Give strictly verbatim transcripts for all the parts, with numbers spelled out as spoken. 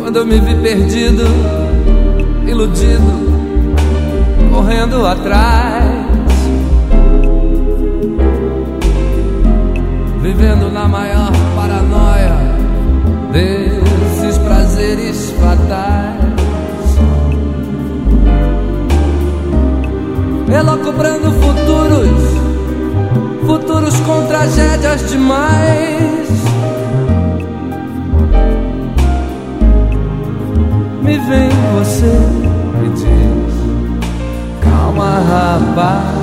Quando eu me vi perdido, iludido, correndo atrás, vivendo na maior paranoia desses prazeres fatais, elocubrando futuros, futuros com tragédias demais. Me vem você e diz: calma, rapaz.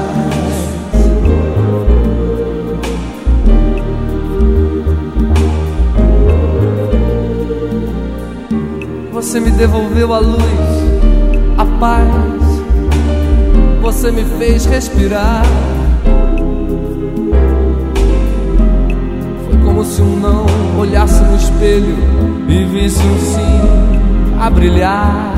Você me devolveu a luz, a paz. Você me fez respirar. Foi como se um não olhasse no espelho e visse um sim a brilhar.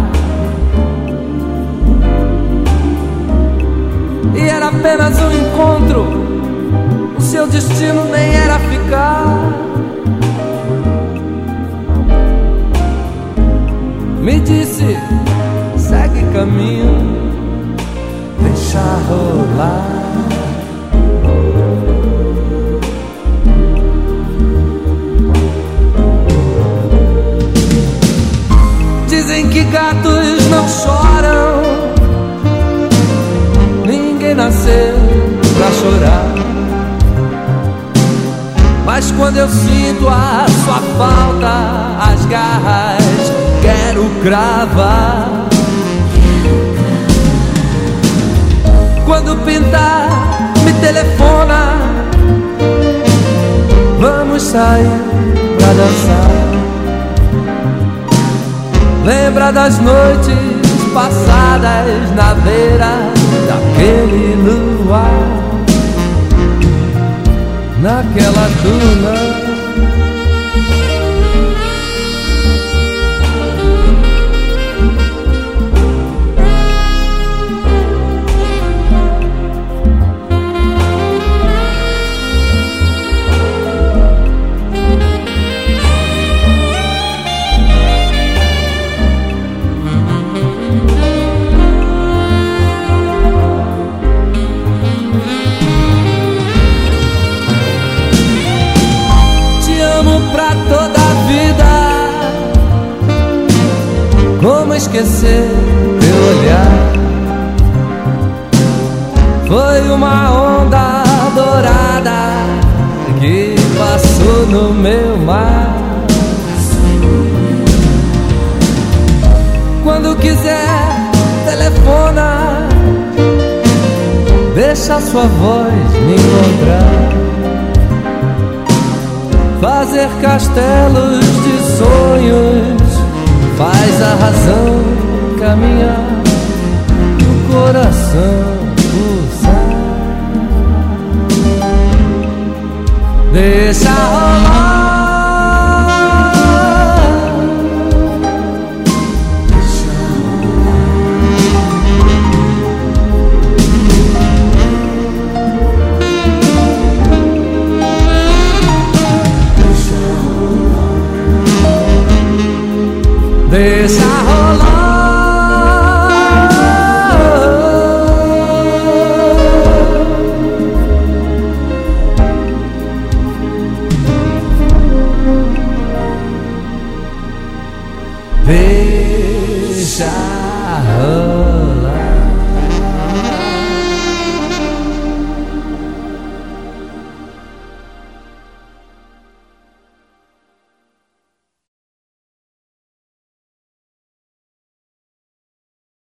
E era apenas um encontro, o seu destino nem era ficar. Me disse, segue caminho, deixa rolar. Dizem que gatos não choram, ninguém nasceu pra chorar. Mas quando eu sinto a sua falta, as garras quero cravar. Quando pintar, me telefona, vamos sair pra dançar. Lembra das noites passadas na beira daquele luar, naquela duna. Pra toda a vida, como esquecer teu olhar? Foi uma onda dourada que passou no meu mar. Quando quiser, telefona, deixa sua voz me encontrar. Fazer castelos de sonhos faz a razão caminhar, o coração pulsar. Deixa rolar. Deixa rolar. Deixa